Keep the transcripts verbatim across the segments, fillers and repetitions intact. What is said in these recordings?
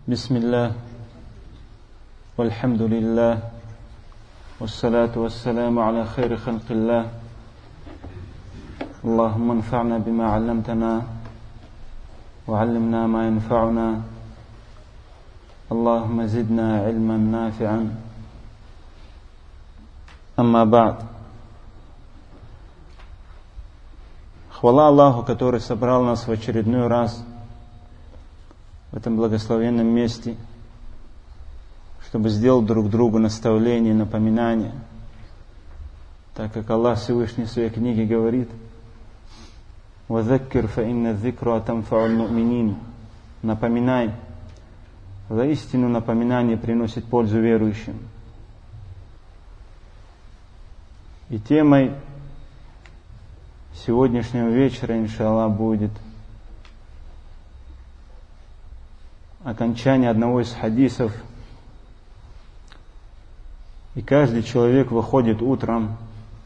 Бисмиллах, вальхамдулиллах, вассалату вассаламу аля хайри халкиллах. Аллахумма анфa'на бима алламтана, ва аллимна ма янфa'уна. Аллахумма зидна ильман нафи'ан. Амма ба'д. Хвала Аллаху, который собрал нас в очередной раз в этом благословенном месте, чтобы сделать друг другу наставление, напоминание, так как Аллах Всевышний в своей книге говорит: «Вазаккир фа инна зикру атанфа'у аль-му'минин». Напоминай, воистину напоминание приносит пользу верующим. И темой сегодняшнего вечера, иншаллах, будет окончание одного из хадисов. И каждый человек выходит утром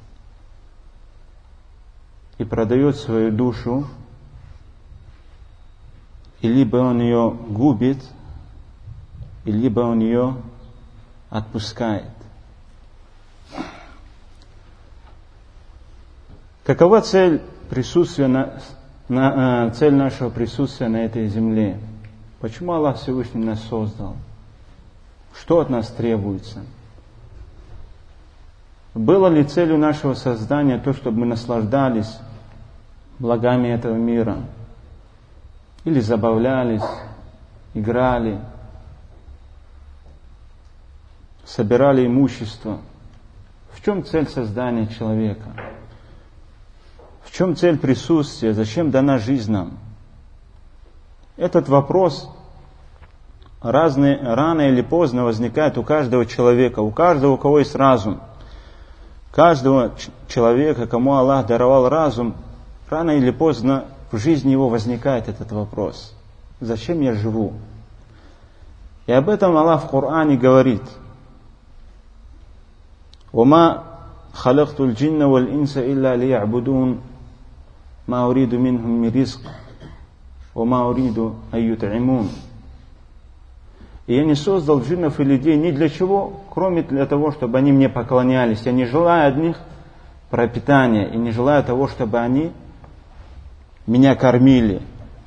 и продает свою душу, и либо он ее губит, и либо он ее отпускает. Какова цель присутствия на, на, цель нашего присутствия на этой земле? Почему Аллах Всевышний нас создал? Что от нас требуется? Было ли целью нашего создания то, чтобы мы наслаждались благами этого мира? Или забавлялись, играли, собирали имущество? В чем цель создания человека? В чем цель присутствия? Зачем дана жизнь нам? Этот вопрос разный, рано или поздно возникает у каждого человека, у каждого, у кого есть разум. Каждого человека, кому Аллах даровал разум, рано или поздно в жизни его возникает этот вопрос: зачем я живу? И об этом Аллах в Коране говорит: «Вама халактул джинна валь инса илля лиябудун, ма уриду минхум ми ризк, вама уриду ают'имун». И я не создал джиннов и людей ни для чего, кроме для того, чтобы они мне поклонялись. Я не желаю от них пропитания и не желаю того, чтобы они меня кормили.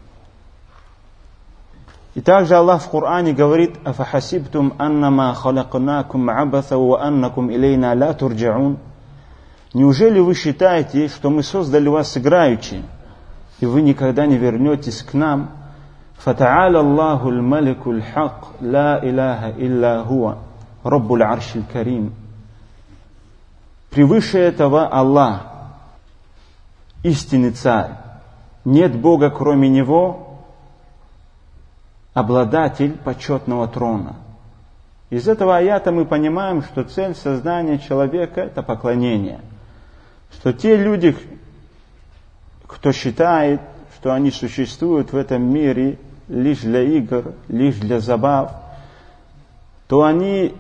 И также Аллах в Коране говорит: «Афахасибтум аннама халакнакум абаса ва аннакум илейна ла турджаун». Неужели вы считаете, что мы создали вас играючи, и вы никогда не вернетесь к нам? «Фата'аля Аллаху аль-малику аль-хак, ла иляха илля хуа, раббуль аршиль карим». Превыше этого Аллах, истинный царь. Нет Бога, кроме Него, обладатель почетного трона. Из этого аята мы понимаем, что цель создания человека – это поклонение. Что те люди, кто считает, что они существуют в этом мире лишь для игр, лишь для забав, то они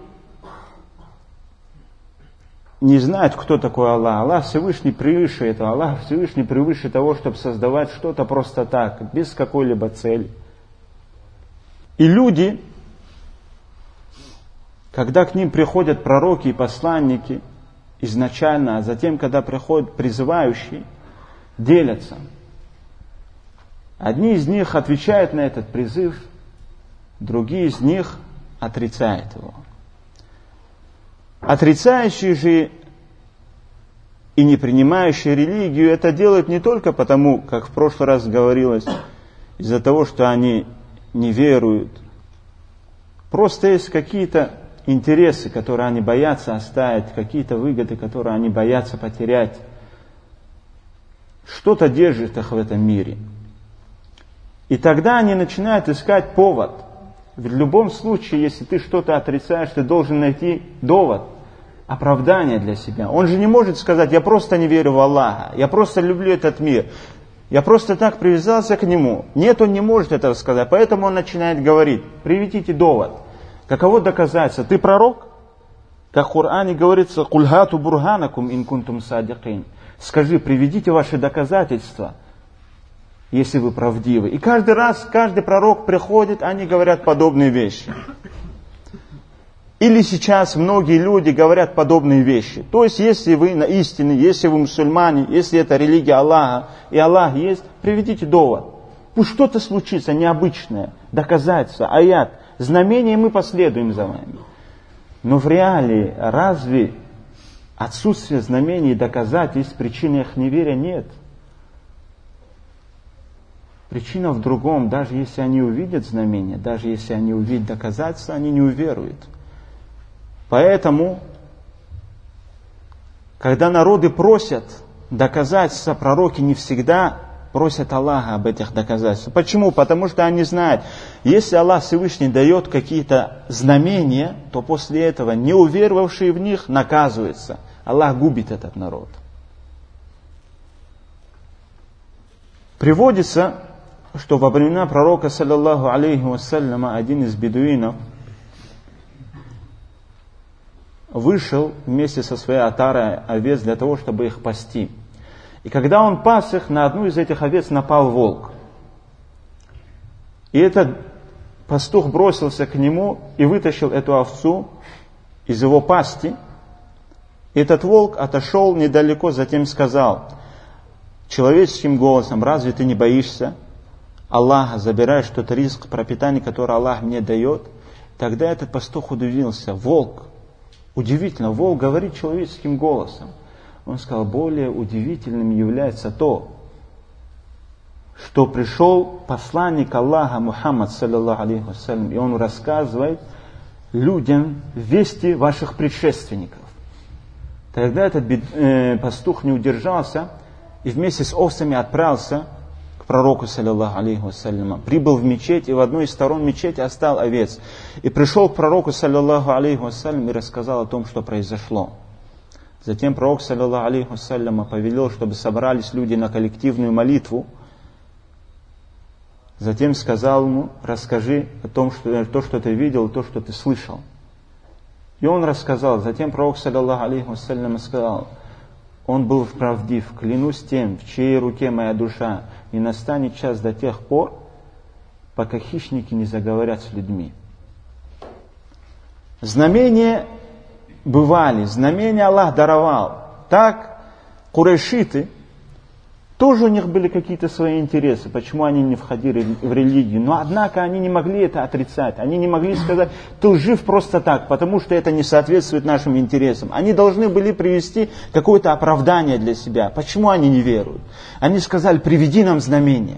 не знают, кто такой Аллах. Аллах Всевышний превыше этого. Аллах Всевышний превыше того, чтобы создавать что-то просто так, без какой-либо цели. И люди, когда к ним приходят пророки и посланники изначально, а затем, когда приходят призывающие, делятся. Одни из них отвечают на этот призыв, другие из них отрицают его. Отрицающие же и не принимающие религию это делают не только потому, как в прошлый раз говорилось, из-за того, что они не веруют. Просто есть какие-то интересы, которые они боятся оставить, какие-то выгоды, которые они боятся потерять. Что-то держит их в этом мире. И тогда они начинают искать повод. Ведь в любом случае, если ты что-то отрицаешь, ты должен найти довод, оправдание для себя. Он же не может сказать: я просто не верю в Аллаха, я просто люблю этот мир, я просто так привязался к нему. Нет, он не может этого сказать. Поэтому он начинает говорить: приведите довод. Каково доказательство? Ты пророк? Как в Коране говорится: «Куль хату бурханакум ин кунтум садикин». Скажи, приведите ваши доказательства. если вы правдивы. И каждый раз, каждый пророк приходит, они говорят подобные вещи. Или сейчас многие люди говорят подобные вещи. То есть, если вы на истине, если вы мусульмане, если это религия Аллаха, и Аллах есть, приведите довод. Пусть что-то случится необычное, доказательство, аят, знамение, мы последуем за вами. Но в реалии разве отсутствие знамений и доказательств причины их неверия? Нет. Причина в другом. Даже если они увидят знамения, даже если они увидят доказательства, они не уверуют. Поэтому, когда народы просят доказательства, пророки не всегда просят Аллаха об этих доказательствах. Почему? Потому что они знают, если Аллах Всевышний дает какие-то знамения, то после этого не уверовавшие в них наказываются. Аллах губит этот народ. Приводится, что во времена пророка, саллаллаху алейхи вассаляма, один из бедуинов вышел вместе со своей отарой овец для того, чтобы их пасти. И когда он пас их, на одну из этих овец напал волк. И этот пастух бросился к нему и вытащил эту овцу из его пасти. И этот волк отошел недалеко, затем сказал человеческим голосом: разве ты не боишься Аллаха, забираешь тот ризк, пропитание, которое Аллах мне дает? Тогда этот пастух удивился. Волк, удивительно, волк говорит человеческим голосом. Он сказал: более удивительным является то, что пришел посланник Аллаха Мухаммад, саллаллаху алейхи вассалям, и он рассказывает людям вести ваших предшественников. Тогда этот э, пастух не удержался и вместе с овцами отправился к пророку, саллаллаху алейхи вассалям. Прибыл в мечеть и в одной из сторон мечети оставил овец. И пришел к пророку, саллаллаху алейхи вассалям, и рассказал о том, что произошло. Затем пророк, саллаллаху алейхи вассалям, повелел, чтобы собрались люди на коллективную молитву. Затем сказал ему: расскажи о том, что, то, что ты видел, то, что ты слышал. И он рассказал. Затем пророк, саллаллаху алейхи вассалям, сказал: он был правдив, клянусь тем, в чьей руке моя душа, не настанет час до тех пор, пока хищники не заговорят с людьми. Знамения бывали, знамения Аллах даровал. Так курайшиты, тоже у них были какие-то свои интересы, почему они не входили в религию. Но однако они не могли это отрицать. Они не могли сказать: ты лжив просто так, потому что это не соответствует нашим интересам. Они должны были привести какое-то оправдание для себя. Почему они не веруют? Они сказали: приведи нам знамение.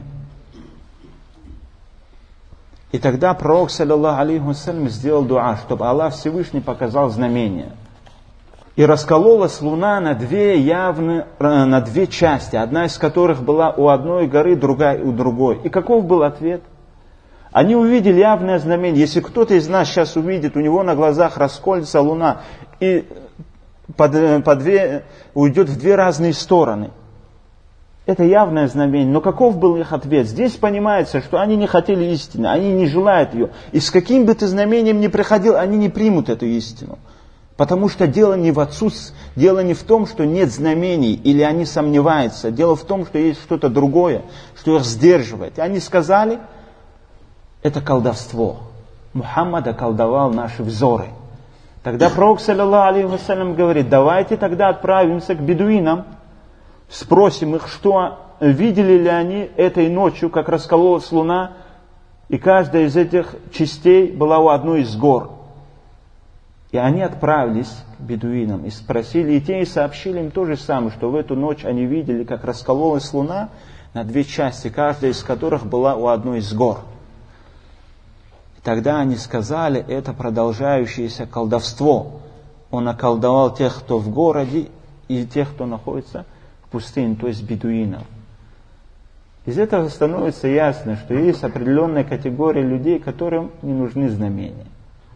И тогда пророк, саллаллаху алейхи вассалям, сделал дуа, чтобы Аллах Всевышний показал знамение. И раскололась луна на две явные, на две части, одна из которых была у одной горы, другая у другой. И каков был ответ? Они увидели явное знамение. Если кто-то из нас сейчас увидит, у него на глазах расколется луна и по, по две, уйдет в две разные стороны. Это явное знамение. Но каков был их ответ? Здесь понимается, что они не хотели истины, они не желают ее. И с каким бы ты знамением ни приходил, они не примут эту истину. Потому что дело не в отсутствии, дело не в том, что нет знамений, или они сомневаются. Дело в том, что есть что-то другое, что их сдерживает. И они сказали: это колдовство. Мухаммад околдовал наши взоры. Тогда пророк, саллаллаху алейхи вассалям, говорит: давайте тогда отправимся к бедуинам, спросим их, что видели ли они этой ночью, как раскололась луна, и каждая из этих частей была у одной из гор. И они отправились к бедуинам и спросили, и те и сообщили им то же самое, что в эту ночь они видели, как раскололась луна на две части, каждая из которых была у одной из гор. И тогда они сказали: это продолжающееся колдовство. Он околдовал тех, кто в городе, и тех, кто находится в пустыне, то есть бедуинов. Из этого становится ясно, что есть определенная категория людей, которым не нужны знамения.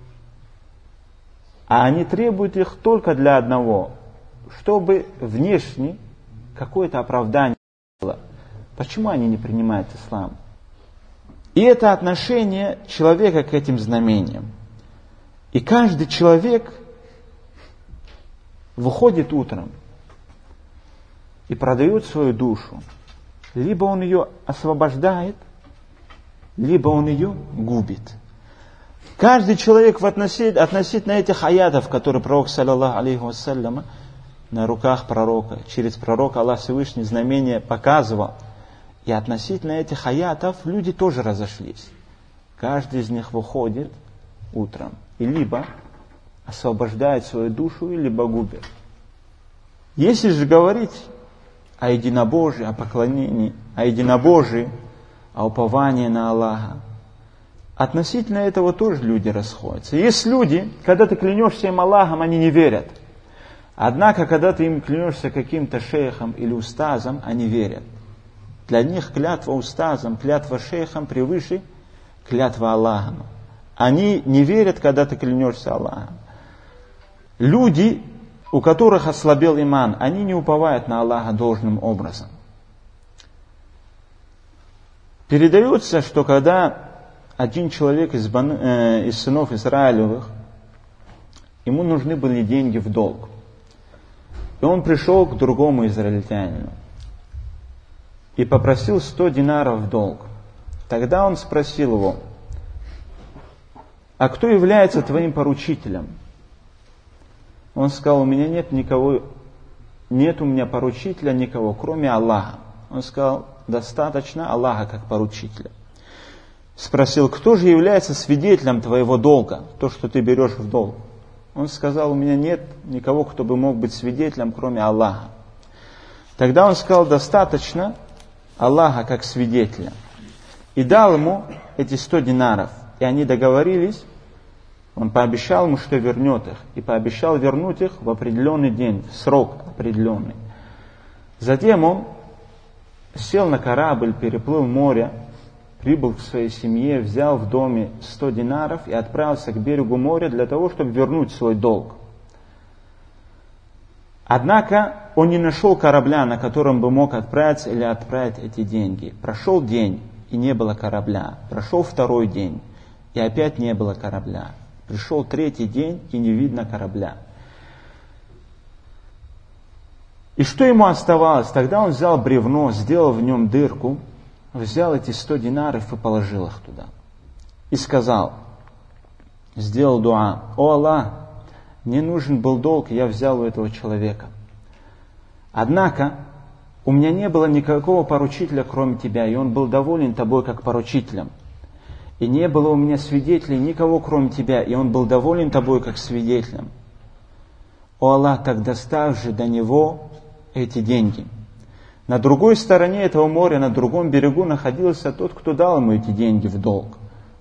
А они требуют их только для одного, чтобы внешне какое-то оправдание было. Почему они не принимают ислам? И это отношение человека к этим знамениям. И каждый человек выходит утром и продает свою душу либо он ее освобождает, либо он ее губит. Каждый человек в относительно, относительно этих аятов, которые пророк, саллаллаху алейхи вассаляма, на руках пророка, через пророка Аллах Всевышний знамения показывал. И относительно этих аятов люди тоже разошлись. Каждый из них выходит утром и либо освобождает свою душу, либо губит. Если же говорить о единобожии, о поклонении, о единобожии, о уповании на Аллаха, относительно этого тоже люди расходятся. Есть люди, когда ты клянешься им Аллахом, они не верят. Однако, когда ты им клянешься каким-то шейхом или устазом, они верят. Для них клятва устазом, клятва шейхом превыше клятва Аллахом. Они не верят, когда ты клянешься Аллахом. Люди, у которых ослабел иман, они не уповают на Аллаха должным образом. Передается, что когда один человек из, бан, э, из сынов Израилевых, ему нужны были деньги в долг. И он пришел к другому израильтянину и попросил сто динаров в долг. Тогда он спросил его: а кто является твоим поручителем? Он сказал: у меня нет никого, нет у меня поручителя никого, кроме Аллаха. Он сказал: достаточно Аллаха как поручителя. Спросил: кто же является свидетелем твоего долга, то, что ты берешь в долг? Он сказал: у меня нет никого, кто бы мог быть свидетелем, кроме Аллаха. Тогда он сказал: достаточно Аллаха как свидетеля. И дал ему эти сто динаров. И они договорились, он пообещал ему, что вернет их. И пообещал вернуть их в определенный день, срок определенный. Затем он сел на корабль, переплыл море, прибыл к своей семье, взял в доме сто динаров и отправился к берегу моря для того, чтобы вернуть свой долг. Однако он не нашел корабля, на котором бы мог отправиться или отправить эти деньги. Прошел день, и не было корабля. Прошел второй день, и опять не было корабля. Пришел третий день, и не видно корабля. И что ему оставалось? Тогда он взял бревно, сделал в нем дырку, взял эти сто динаров и положил их туда. И сказал, сделал дуа: «О Аллах, мне нужен был долг, я взял у этого человека. Однако у меня не было никакого поручителя, кроме тебя, и он был доволен тобой как поручителем. И не было у меня свидетелей никого, кроме тебя, и он был доволен тобой как свидетелем. О Аллах, так доставь же до него эти деньги». На другой стороне этого моря, на другом берегу находился тот, кто дал ему эти деньги в долг.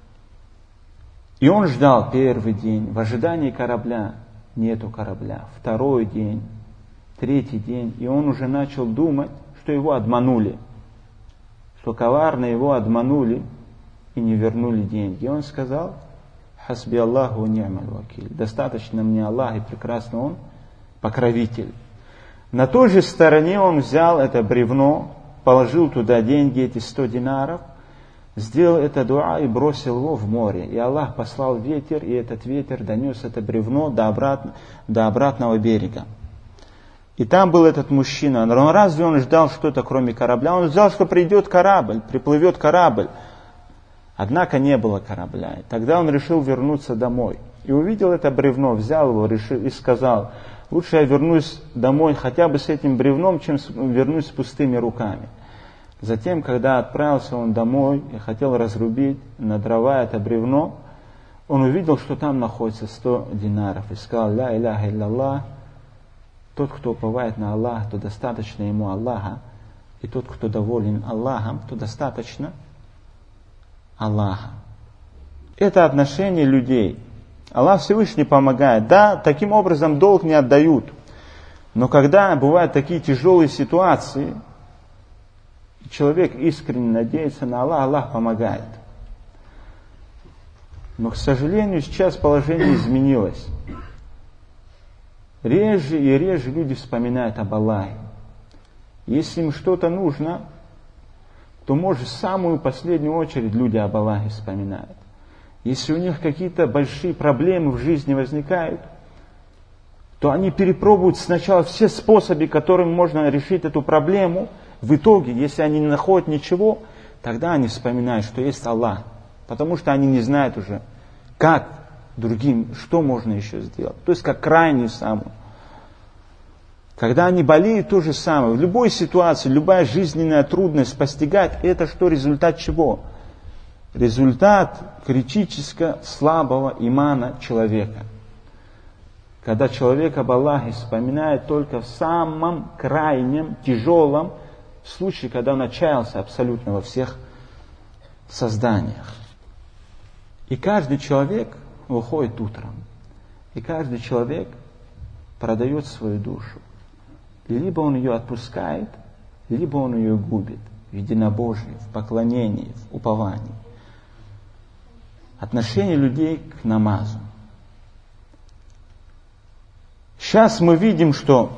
И он ждал первый день, в ожидании корабля. Нету корабля. Второй день, третий день. И он уже начал думать, что его обманули. Что коварно его обманули и не вернули деньги. И он сказал: «Хасби Аллаху ва ни'маль вакиль». Достаточно мне Аллах, и прекрасно Он покровитель. На той же стороне он взял это бревно, положил туда деньги, эти сто динаров, сделал это дуа и бросил его в море. И Аллах послал ветер, и этот ветер донес это бревно до, обрат... до обратного берега. И там был этот мужчина. Но разве он ждал что-то, кроме корабля? Он ждал, что придет корабль, приплывет корабль. Однако не было корабля. И тогда он решил вернуться домой. И увидел это бревно, взял его решил, и сказал: лучше я вернусь домой хотя бы с этим бревном, чем вернусь с пустыми руками. Затем, когда отправился он домой и хотел разрубить на дрова это бревно, он увидел, что там находится сто динаров. И сказал: ля иляха илляллах, тот, кто уповает на Аллаха, то достаточно ему Аллаха. И тот, кто доволен Аллахом, то достаточно Аллаха. Это отношение людей. Аллах Всевышний помогает. Да, таким образом долг не отдают. Но когда бывают такие тяжелые ситуации, человек искренне надеется на Аллаха, Аллах помогает. Но, к сожалению, сейчас положение изменилось. Реже и реже люди вспоминают об Аллахе. Если им что-то нужно, то, может, в самую последнюю очередь люди об Аллахе вспоминают. Если у них какие-то большие проблемы в жизни возникают, то они перепробуют сначала все способы, которыми можно решить эту проблему, в итоге, если они не находят ничего, тогда они вспоминают, что есть Аллах. Потому что они не знают уже, как другим, что можно еще сделать. То есть как крайнюю самую. Когда они болеют, то же самое. В любой ситуации, любая жизненная трудность постигать, это что, результат чего? Результат критически слабого имана человека. Когда человек об Аллахе вспоминает только в самом крайнем, тяжелом случае, когда он отчаялся абсолютно во всех созданиях. И каждый человек выходит утром. И каждый человек продает свою душу. Либо он ее отпускает, либо он ее губит в единобожии, в поклонении, в уповании. Отношение людей к намазу. Сейчас мы видим, что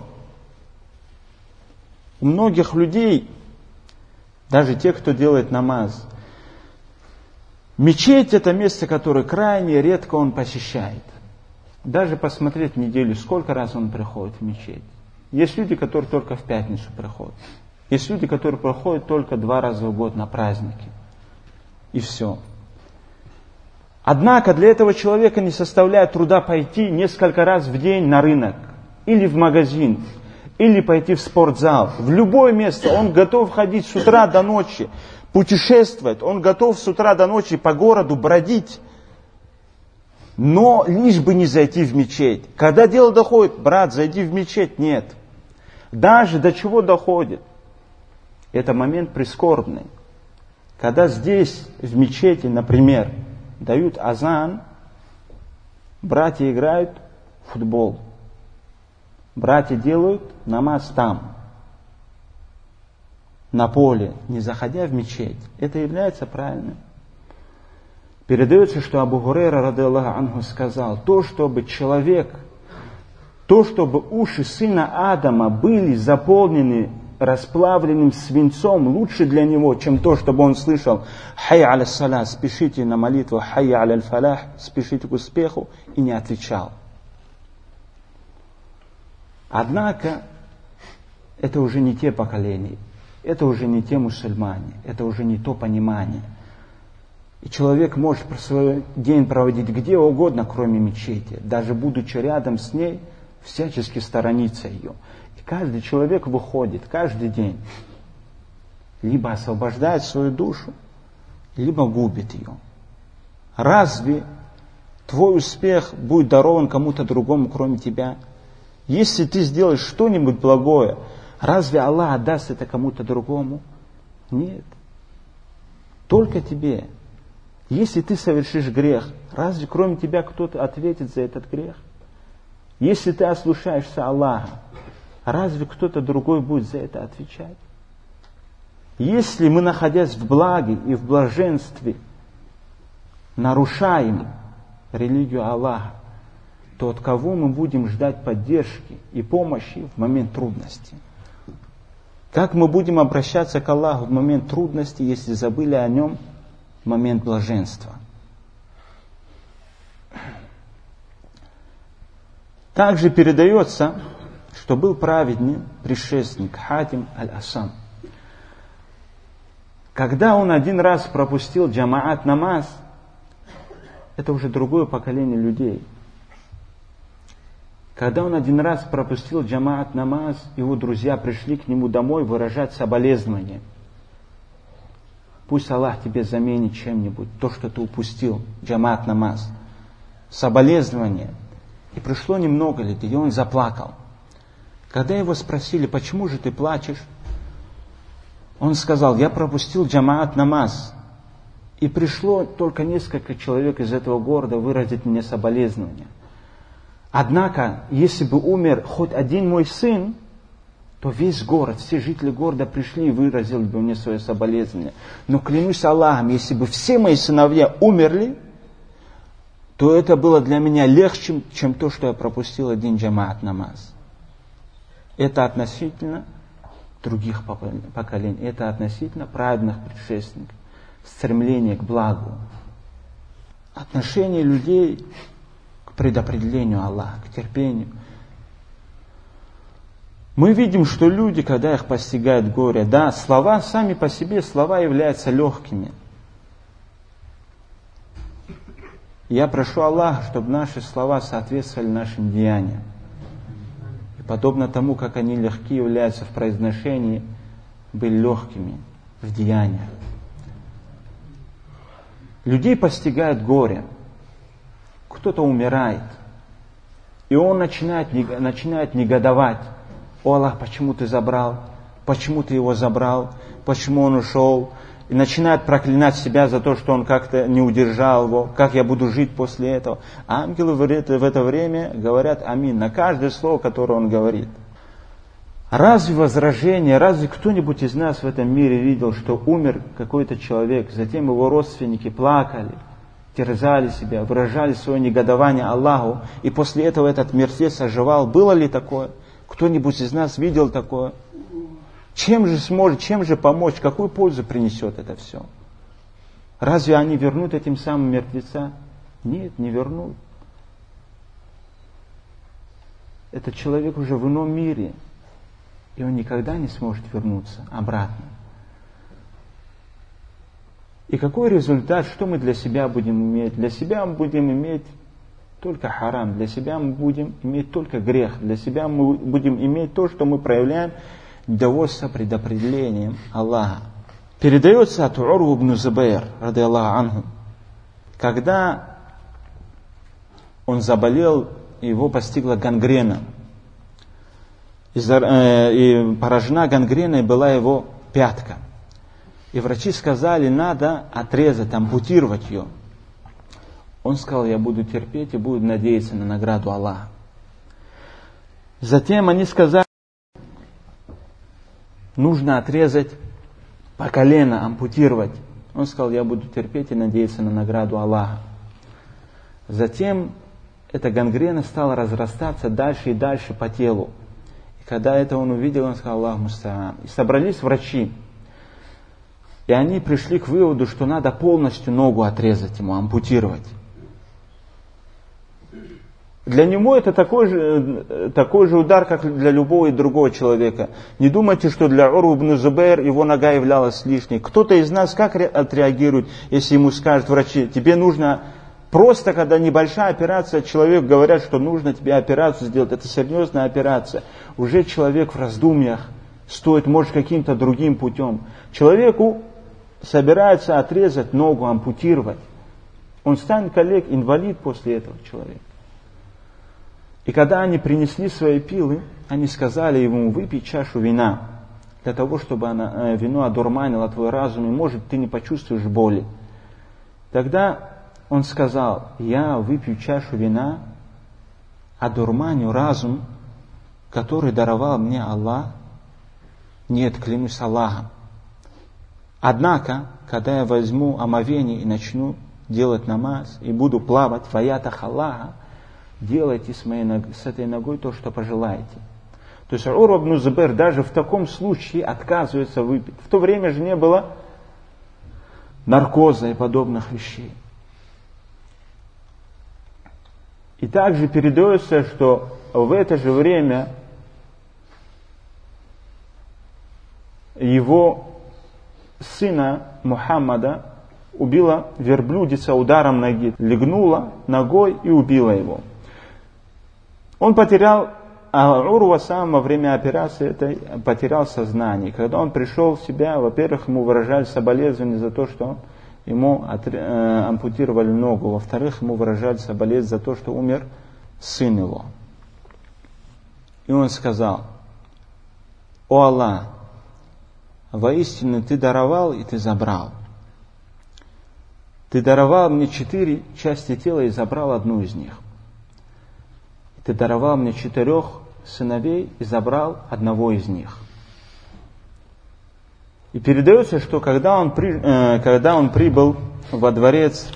у многих людей, даже тех, кто делает намаз, мечеть — это место, которое крайне редко он посещает. Даже посмотреть в неделю, сколько раз он приходит в мечеть. Есть люди, которые только в пятницу приходят. Есть люди, которые приходят только два раза в год на праздники. И все. Однако для этого человека не составляет труда пойти несколько раз в день на рынок, или в магазин, или пойти в спортзал. В любое место. Он готов ходить с утра до ночи, путешествовать. Он готов с утра до ночи по городу бродить. Но лишь бы не зайти в мечеть. Когда дело доходит, брат, зайди в мечеть, нет. Даже до чего доходит? Это момент прискорбный. Когда здесь, в мечети, например, дают азан, братья играют в футбол. Братья делают намаз там, на поле, не заходя в мечеть. Это является правильным. Передается, что Абу Хурайра, ради Аллаху анху, сказал, то, чтобы человек, то, чтобы уши сына Адама были заполнены расплавленным свинцом, лучше для него, чем то, чтобы он слышал «Хайя аля саля», спешите на молитву, «Хайя аля фалях», спешите к успеху, и не отвечал. Однако, это уже не те поколения, это уже не те мусульмане, это уже не то понимание. И человек может свой день проводить где угодно, кроме мечети, даже будучи рядом с ней, всячески сторониться ее. И каждый человек выходит каждый день, либо освобождает свою душу, либо губит ее. Разве твой успех будет дарован кому-то другому, кроме тебя? Если ты сделаешь что-нибудь благое, разве Аллах отдаст это кому-то другому? Нет. Только тебе. Если ты совершишь грех, разве кроме тебя кто-то ответит за этот грех? Если ты ослушаешься Аллаха, разве кто-то другой будет за это отвечать? Если мы, находясь в благе и в блаженстве, нарушаем религию Аллаха, то от кого мы будем ждать поддержки и помощи в момент трудности? Как мы будем обращаться к Аллаху в момент трудности, если забыли о Нем в момент блаженства? Также передается, что был праведный предшественник Хатим аль-Асам. Когда он один раз пропустил джамаат намаз, это уже другое поколение людей. Когда он один раз пропустил джамаат намаз, его друзья пришли к нему домой выражать соболезнования. Пусть Аллах тебе заменит чем-нибудь то, что ты упустил, джамаат намаз. Соболезнования. И прошло немного лет, и он заплакал. Когда его спросили, почему же ты плачешь, он сказал, я пропустил джамаат намаз. И пришло только несколько человек из этого города выразить мне соболезнования. Однако, если бы умер хоть один мой сын, то весь город, все жители города пришли и выразили бы мне свое соболезнование. Но клянусь Аллахом, если бы все мои сыновья умерли, то это было для меня легче, чем то, что я пропустил один джамаат намаз. Это относительно других поколений, это относительно праведных предшественников, стремление к благу, отношение людей к предопределению Аллаха, к терпению. Мы видим, что люди, когда их постигает горе, да, слова сами по себе, слова являются легкими. Я прошу Аллаха, чтобы наши слова соответствовали нашим деяниям. И подобно тому, как они легки являются в произношении, были легкими в деяниях. Людей постигает горе. Кто-то умирает. И он начинает, начинает негодовать. О Аллах, почему ты забрал? Почему ты его забрал? Почему он ушел? И начинает проклинать себя за то, что он как-то не удержал его. Как я буду жить после этого? А ангелы в это, в это время говорят амин на каждое слово, которое он говорит. Разве возражение, разве кто-нибудь из нас в этом мире видел, что умер какой-то человек, затем его родственники плакали, терзали себя, выражали свое негодование Аллаху, и после этого этот мертвец оживал? Было ли такое? Кто-нибудь из нас видел такое? Чем же сможет, чем же помочь, какую пользу принесет это все? Разве они вернут этим самым мертвеца? Нет, не вернут. Этот человек уже в ином мире, и он никогда не сможет вернуться обратно. И какой результат, что мы для себя будем иметь? Для себя мы будем иметь только харам, для себя мы будем иметь только грех, для себя мы будем иметь то, что мы проявляем довольство предопределением Аллаха. Передается от Урвы ибн Зубайр, ради Аллаху анху, когда он заболел, его постигла гангрена. И поражена гангреной была его пятка. И врачи сказали, надо отрезать, ампутировать ее. Он сказал, я буду терпеть и буду надеяться на награду Аллаха. Затем они сказали, нужно отрезать по колено, ампутировать. Он сказал, я буду терпеть и надеяться на награду Аллаха. Затем эта гангрена стала разрастаться дальше и дальше по телу. И когда это он увидел, он сказал, Аллах муста'ан. И собрались врачи. И они пришли к выводу, что надо полностью ногу отрезать ему, ампутировать. Для него это такой же, такой же удар, как для любого и другого человека. Не думайте, что для Урвы ибн Зубайр его нога являлась лишней. Кто-то из нас как отреагирует, если ему скажут врачи, тебе нужно просто, когда небольшая операция, человек говорят, что нужно тебе операцию сделать, это серьезная операция. Уже человек в раздумьях, стоит, может, каким-то другим путем. Человеку собирается отрезать ногу, ампутировать. Он станет коллег, инвалид после этого человека. И когда они принесли свои пилы, они сказали ему, выпей чашу вина, для того, чтобы она, э, вино одурманило твой разум, и, может, ты не почувствуешь боли. Тогда он сказал, я выпью чашу вина, одурманю разум, который даровал мне Аллах. Нет, клянусь Аллахом. Однако, когда я возьму омовение и начну делать намаз, и буду плавать в аятах Аллаха, делайте с, моей ног, с этой ногой то, что пожелаете. То есть Урва ибн Зубайр даже в таком случае отказывается выпить. В то время же не было наркоза и подобных вещей. И также передается, что в это же время его сына Мухаммада убила верблюдица ударом ноги, легнула ногой и убила его. Он потерял, а Урва сам во время операции этой потерял сознание. Когда он пришел в себя, во-первых, ему выражали соболезнования за то, что ему э, ампутировали ногу. Во-вторых, ему выражали соболезнования за то, что умер сын его. И он сказал, о Аллах, воистину ты даровал и ты забрал. Ты даровал мне четыре части тела и забрал одну из них. Ты даровал мне четырех сыновей и забрал одного из них. И передается, что когда он, при, э, когда он прибыл во дворец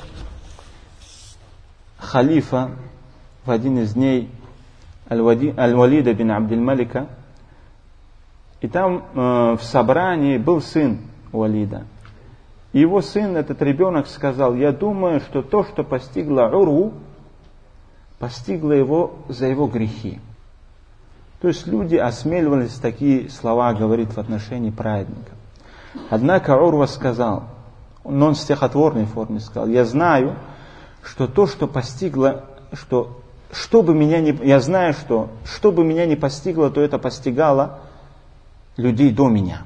халифа в один из дней Аль-Валида бин Абдиль-Малика, и там э, в собрании был сын Валида. И его сын, этот ребенок, сказал, я думаю, что то, что постигло Урву, постигло его за его грехи. То есть люди осмеливались такие слова говорить в отношении праведников. Однако Урва сказал, но он в стихотворной форме сказал: я знаю, что то, что постигло, что, что бы меня не, я знаю, что что бы меня не постигло, то это постигало людей до меня.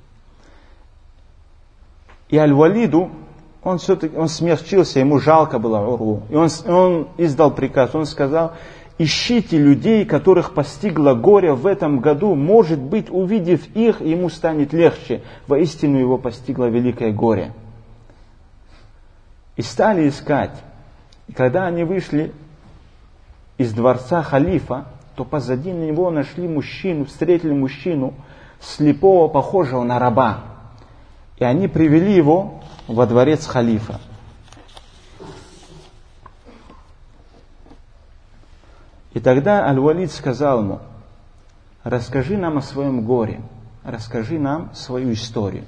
И Аль-Валиду, он все-таки, он смягчился, ему жалко было Урву. И он, он издал приказ, он сказал: ищите людей, которых постигло горе в этом году, может быть, увидев их, ему станет легче. Воистину его постигло великое горе. И стали искать. И когда они вышли из дворца халифа, то позади него нашли мужчину, встретили мужчину, слепого, похожего на раба. И они привели его во дворец халифа. И тогда Аль-Валид сказал ему: расскажи нам о своем горе, расскажи нам свою историю.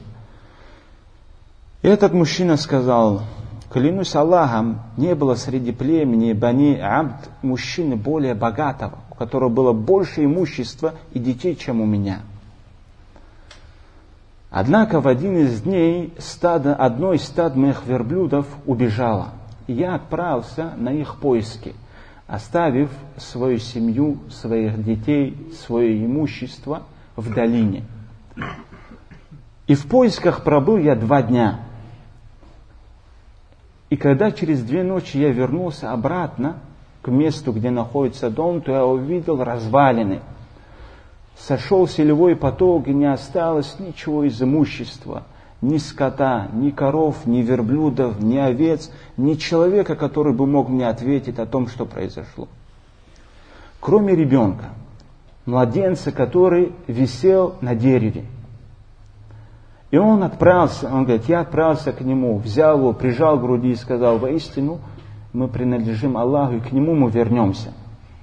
И этот мужчина сказал: клянусь Аллахом, не было среди племени Бани Абд мужчины более богатого, у которого было больше имущества и детей, чем у меня. Однако в один из дней стадо, одно из стад моих верблюдов убежало, и я отправился на их поиски, оставив свою семью, своих детей, свое имущество в долине. И в поисках пробыл я два дня. И когда через две ночи я вернулся обратно к месту, где находится дом, то я увидел развалины. Сошел селевой поток, и не осталось ничего из имущества. Ни скота, ни коров, ни верблюдов, ни овец, ни человека, который бы мог мне ответить о том, что произошло. Кроме ребенка, младенца, который висел на дереве. И он отправился, он говорит, я отправился к нему, взял его, прижал к груди и сказал: воистину мы принадлежим Аллаху, и к нему мы вернемся.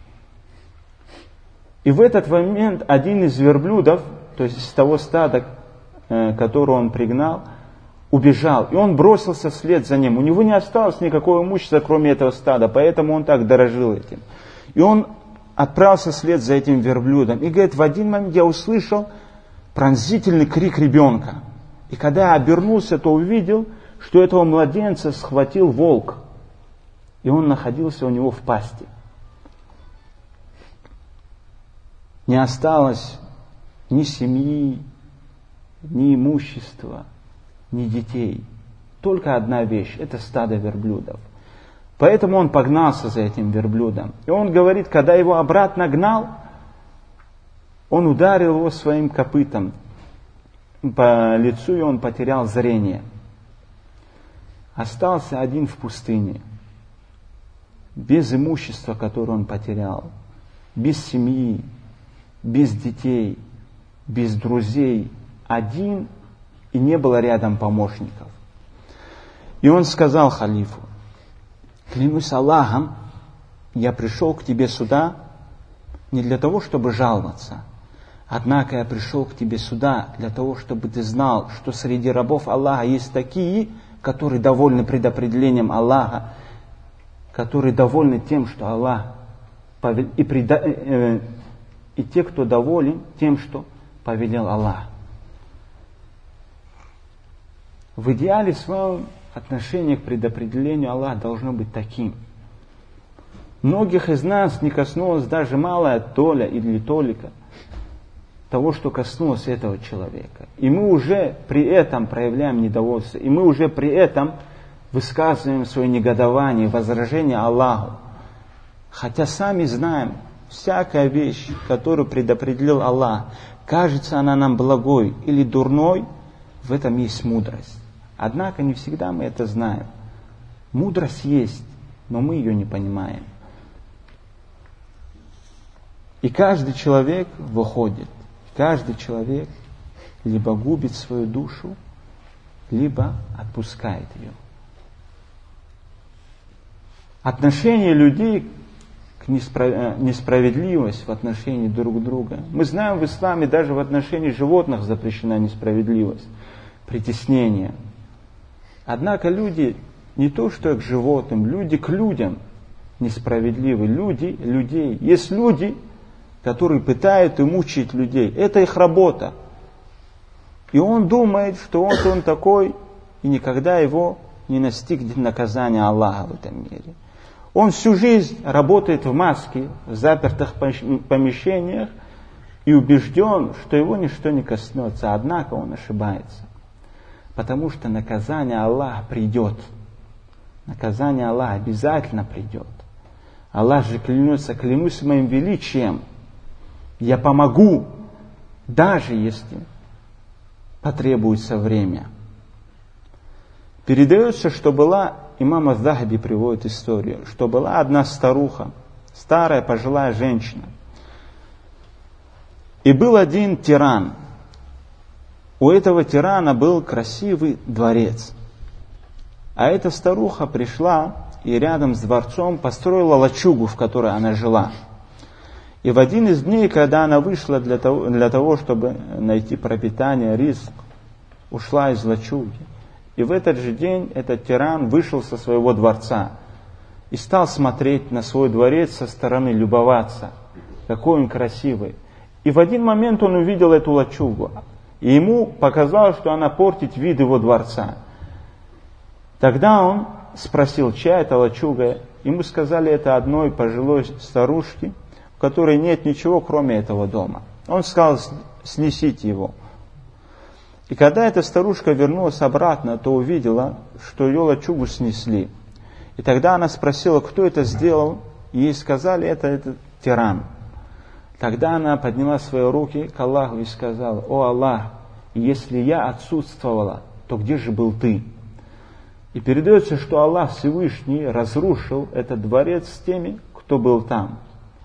И в этот момент один из верблюдов, то есть из того стада, которого он пригнал, убежал. И он бросился вслед за ним. У него не осталось никакого имущества, кроме этого стада, поэтому он так дорожил этим. И он отправился вслед за этим верблюдом. И говорит, в один момент я услышал пронзительный крик ребенка. И когда я обернулся, то увидел, что этого младенца схватил волк. И он находился у него в пасти. Не осталось ни семьи, ни имущества, ни детей. Только одна вещь – это стадо верблюдов. Поэтому он погнался за этим верблюдом. И он говорит, когда его обратно гнал, он ударил его своим копытом по лицу, и он потерял зрение. Остался один в пустыне, без имущества, которое он потерял, без семьи, без детей, без друзей, один, и не было рядом помощников. И он сказал халифу: клянусь Аллахом, я пришел к тебе сюда не для того, чтобы жаловаться, однако я пришел к тебе сюда для того, чтобы ты знал, что среди рабов Аллаха есть такие, которые довольны предопределением Аллаха, которые довольны тем, что Аллах повел, и, преда, э, и те, кто доволен тем, что повелел Аллах. В идеале своем отношение к предопределению Аллаха должно быть таким. Многих из нас не коснулась даже малая доля или толика того, что коснулось этого человека. И мы уже при этом проявляем недовольство, и мы уже при этом высказываем свое негодование, возражение Аллаху. Хотя сами знаем, всякая вещь, которую предопределил Аллах, кажется она нам благой или дурной, в этом есть мудрость. Однако не всегда мы это знаем. Мудрость есть, но мы ее не понимаем. И каждый человек выходит, каждый человек либо губит свою душу, либо отпускает ее. Отношение людей к несправедливости в отношении друг друга. Мы знаем, в исламе даже в отношении животных запрещена несправедливость, притеснение. Однако люди не то что к животным, люди к людям несправедливы. Люди людей. Есть люди, которые пытают и мучают людей. Это их работа. И он думает, что он, он такой, и никогда его не настигнет наказание Аллаха в этом мире. Он всю жизнь работает в маске, в запертых помещениях, и убежден, что его ничто не коснется. Однако он ошибается. Потому что наказание Аллаха придет. Наказание Аллаха обязательно придет. Аллах же клянется: клянусь моим величием, я помогу, даже если потребуется время. Передается, что была, имам ас-Захаби приводит историю, что была одна старуха, старая пожилая женщина. И был один тиран. У этого тирана был красивый дворец. А эта старуха пришла и рядом с дворцом построила лачугу, в которой она жила. И в один из дней, когда она вышла для того, для того, чтобы найти пропитание, риск, ушла из лачуги. И в этот же день этот тиран вышел со своего дворца и стал смотреть на свой дворец со стороны, любоваться, какой он красивый. И в один момент он увидел эту лачугу, и ему показалось, что она портит вид его дворца. Тогда он спросил, чья это лачуга. Ему сказали, это одной пожилой старушки, в которой нет ничего, кроме этого дома. Он сказал, снесите его. И когда эта старушка вернулась обратно, то увидела, что ее лачугу снесли. И тогда она спросила, кто это сделал, и ей сказали, это этот тиран. Тогда она подняла свои руки к Аллаху и сказала, о Аллах, если я отсутствовала, то где же был ты? И передается, что Аллах Всевышний разрушил этот дворец с теми, кто был там.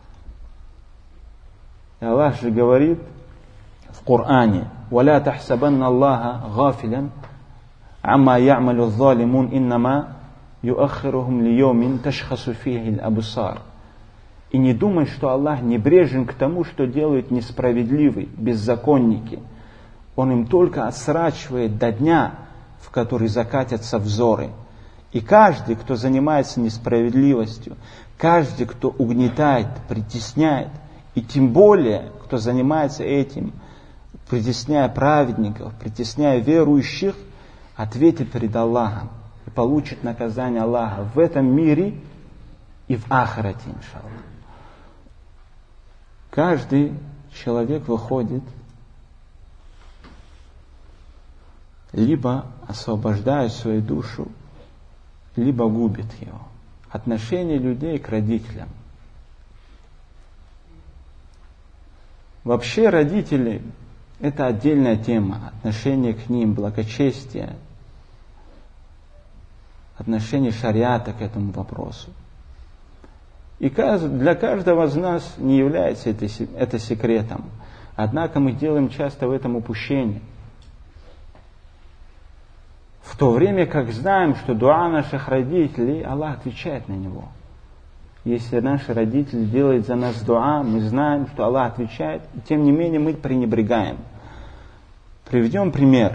И Аллах же говорит в Коране, وَلَا تَحْسَبَنَّ اللَّهَ غَافِلًا عَمَّا يَعْمَلُ الظَّالِمُونَ إِنَّمَا يُؤَخِّرُهُمْ لِيَوْمٍ تَشْخَصُ فِيهِ الْأَبْصَارِ. И не думай, что Аллах небрежен к тому, что делают несправедливые, беззаконники. Он им только отсрачивает до дня, в который закатятся взоры. И каждый, кто занимается несправедливостью, каждый, кто угнетает, притесняет, и тем более, кто занимается этим, притесняя праведников, притесняя верующих, ответит перед Аллахом и получит наказание Аллаха в этом мире и в ахирате, иншаллах. Каждый человек выходит, либо освобождает свою душу, либо губит его. Отношение людей к родителям. Вообще родители – это отдельная тема. Отношение к ним, благочестие, отношение шариата к этому вопросу. И для каждого из нас не является это, это секретом. Однако мы делаем часто в этом упущение. В то время как знаем, что дуа наших родителей, Аллах отвечает на него. Если наши родители делают за нас дуа, мы знаем, что Аллах отвечает, и тем не менее мы пренебрегаем. Приведем пример.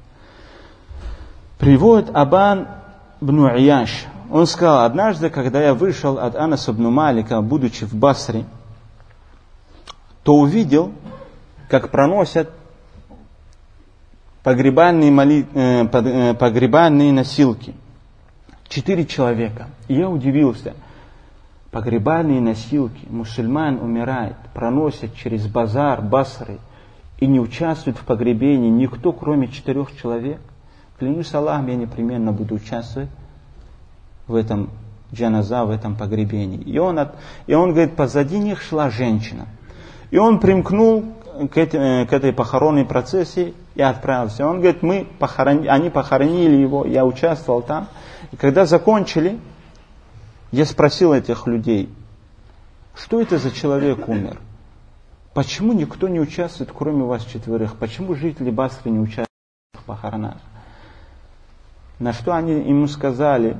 Приводит Абан ибн Ияш. Он сказал, однажды, когда я вышел от Анаса ибн Малика, будучи в Басре, то увидел, как проносят погребальные, моли... погребальные носилки. Четыре человека. И я удивился. Погребальные носилки, мусульман умирает, проносят через базар Басры и не участвует в погребении никто, кроме четырех человек. Клянусь Аллахом, я непременно буду участвовать в этом джаназа, в этом погребении. И он, от, и он говорит, позади них шла женщина. И он примкнул к, этой, к этой похоронной процессии и отправился. Он говорит, мы похорон... они похоронили его, я участвовал там. И когда закончили, я спросил этих людей, что это за человек умер? Почему никто не участвует, кроме вас четверых? Почему жители Басры не участвуют в похоронах? На что они ему сказали,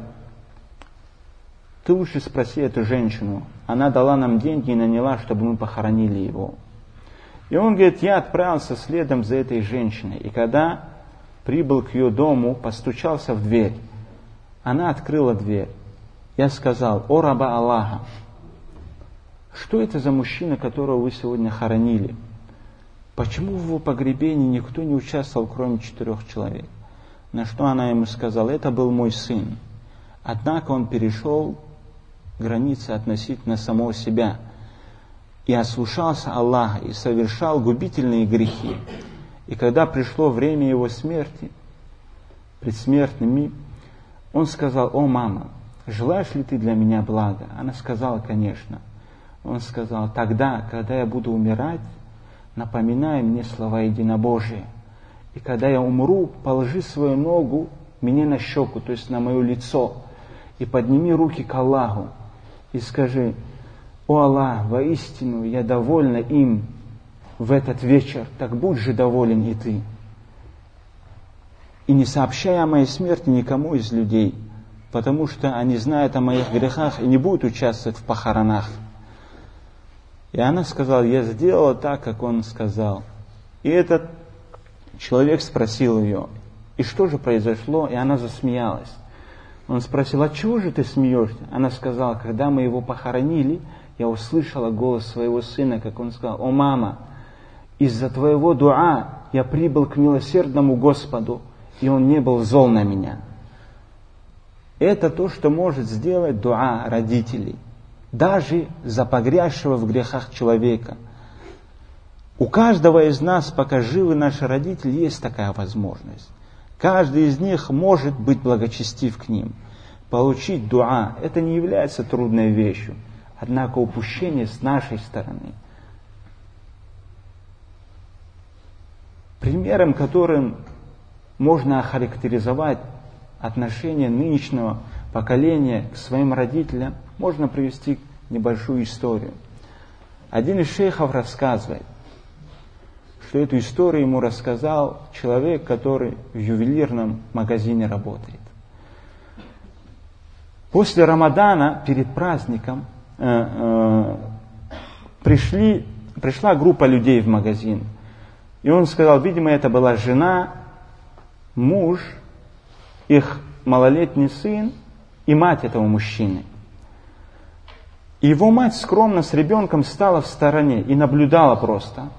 ты лучше спроси эту женщину. Она дала нам деньги и наняла, чтобы мы похоронили его. И он говорит, я отправился следом за этой женщиной. И когда прибыл к ее дому, постучался в дверь. Она открыла дверь. Я сказал, о раба Аллаха, что это за мужчина, которого вы сегодня хоронили? Почему в его погребении никто не участвовал, кроме четырех человек? На что она ему сказала: это был мой сын. Однако он перешел границы относительно самого себя и ослушался Аллаха и совершал губительные грехи. И когда пришло время его смерти, предсмертный миг, он сказал: о мама, желаешь ли ты для меня блага? Она сказала: конечно. Он сказал: тогда, когда я буду умирать, напоминай мне слова единобожия. И когда я умру, положи свою ногу мне на щеку, то есть на мое лицо, и подними руки к Аллаху, и скажи: о Аллах, воистину я довольна им в этот вечер, так будь же доволен и ты. И не сообщай о моей смерти никому из людей, потому что они знают о моих грехах и не будут участвовать в похоронах. И она сказала: я сделала так, как он сказал. И этот человек спросил ее: и что же произошло? И она засмеялась. Он спросил: а чего же ты смеешься? Она сказала: когда мы его похоронили, я услышала голос своего сына, как он сказал: о мама, из-за твоего дуа я прибыл к милосердному Господу, и он не был зол на меня. Это то, что может сделать дуа родителей, даже за погрязшего в грехах человека. У каждого из нас, пока живы наши родители, есть такая возможность. Каждый из них может быть благочестив к ним. Получить дуа – это не является трудной вещью. Однако упущение с нашей стороны. Примером, которым можно охарактеризовать отношение нынешнего поколения к своим родителям, можно привести небольшую историю. Один из шейхов рассказывает, что эту историю ему рассказал человек, который в ювелирном магазине работает. После Рамадана, перед праздником, э, э, пришли, пришла группа людей в магазин. И он сказал, видимо, это была жена, муж, их малолетний сын и мать этого мужчины. И его мать скромно с ребенком стала в стороне и наблюдала просто.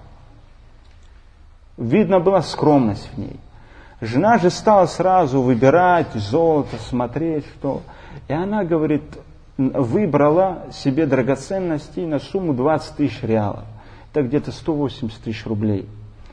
Видно была скромность в ней. Жена же стала сразу выбирать золото, смотреть, что... И она, говорит, выбрала себе драгоценности на сумму двадцать тысяч реалов. Это где-то сто восемьдесят тысяч рублей.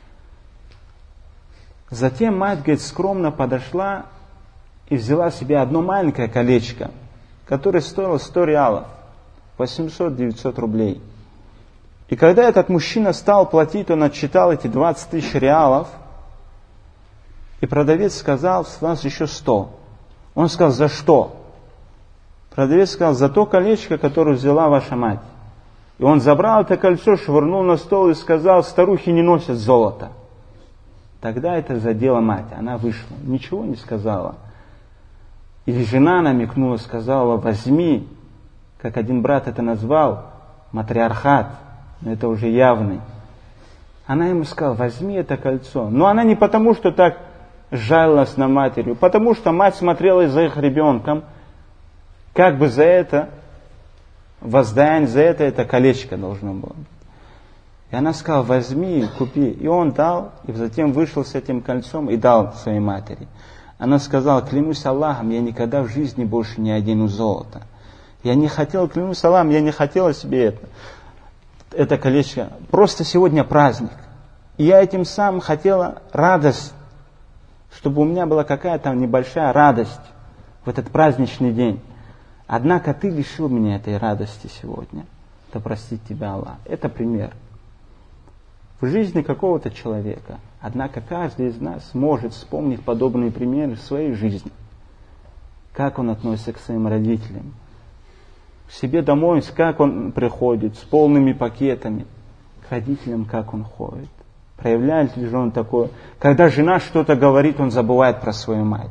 Затем мать, говорит, скромно подошла и взяла себе одно маленькое колечко, которое стоило сто реалов, восемьсот-девятьсот рублей. И когда этот мужчина стал платить, он отчитал эти двадцать тысяч реалов, и продавец сказал, у нас еще сто. Он сказал, за что? Продавец сказал, за то колечко, которое взяла ваша мать. И он забрал это кольцо, швырнул на стол и сказал, старухи не носят золото. Тогда это задело мать, она вышла, ничего не сказала. Или жена намекнула, сказала, возьми, как один брат это назвал, матриархат, но это уже явный. Она ему сказала, возьми это кольцо. Но она не потому, что так жалилась на матерью, потому что мать смотрела за их ребенком, как бы за это, воздаяние за это, это колечко должно было. И она сказала, возьми, купи. И он дал, и затем вышел с этим кольцом и дал своей матери. Она сказала, клянусь Аллахом, я никогда в жизни больше не одену золото. Я не хотела, клянусь Аллахом, я не хотела себе это, это колечко. Просто сегодня праздник. И я этим самым хотела радость, чтобы у меня была какая-то небольшая радость в этот праздничный день. Однако ты лишил меня этой радости сегодня. Да простит тебя Аллах. Это пример в жизни какого-то человека. Однако каждый из нас может вспомнить подобные примеры в своей жизни. Как он относится к своим родителям. К себе домой, как он приходит, с полными пакетами. К родителям, как он ходит. Проявляет ли же он такое? Когда жена что-то говорит, он забывает про свою мать.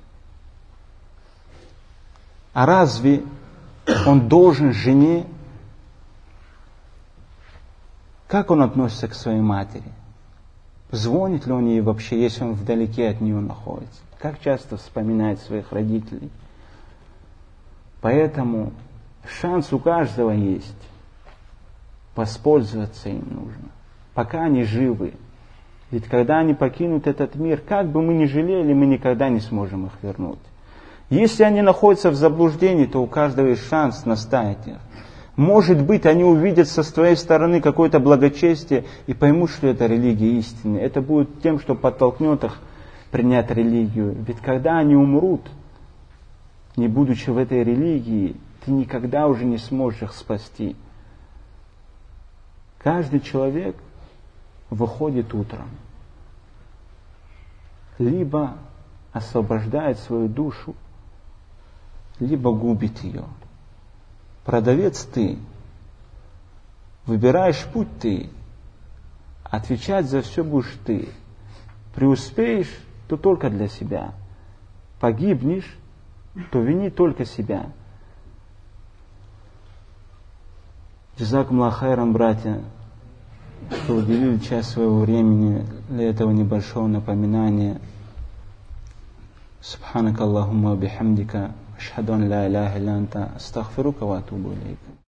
А разве он должен жене? Как он относится к своей матери? Звонит ли он ей вообще, если он вдалеке от нее находится? Как часто вспоминает своих родителей? Поэтому шанс у каждого есть Воспользоваться им нужно, пока они живы. Ведь когда они покинут этот мир, как бы мы ни жалели, мы никогда не сможем их вернуть. Если они находятся в заблуждении, то у каждого есть шанс наставить их. Может быть, они увидят со своей стороны какое-то благочестие и поймут, что это религия истинная. Это будет тем, что подтолкнет их принять религию. Ведь когда они умрут, не будучи в этой религии, ты никогда уже не сможешь их спасти. Каждый человек выходит утром, либо освобождает свою душу, либо губит ее. Продавец ты, выбираешь путь ты, отвечать за все будешь ты. Преуспеешь, то только для себя. Погибнешь, то вини только себя. Джазакумуллаху хайран, братья, что уделили часть своего времени для этого небольшого напоминания. Субханак Аллахумма бихамдика, ашхаду ан ла иляха илля анта, астагфирука ва атубу илейк.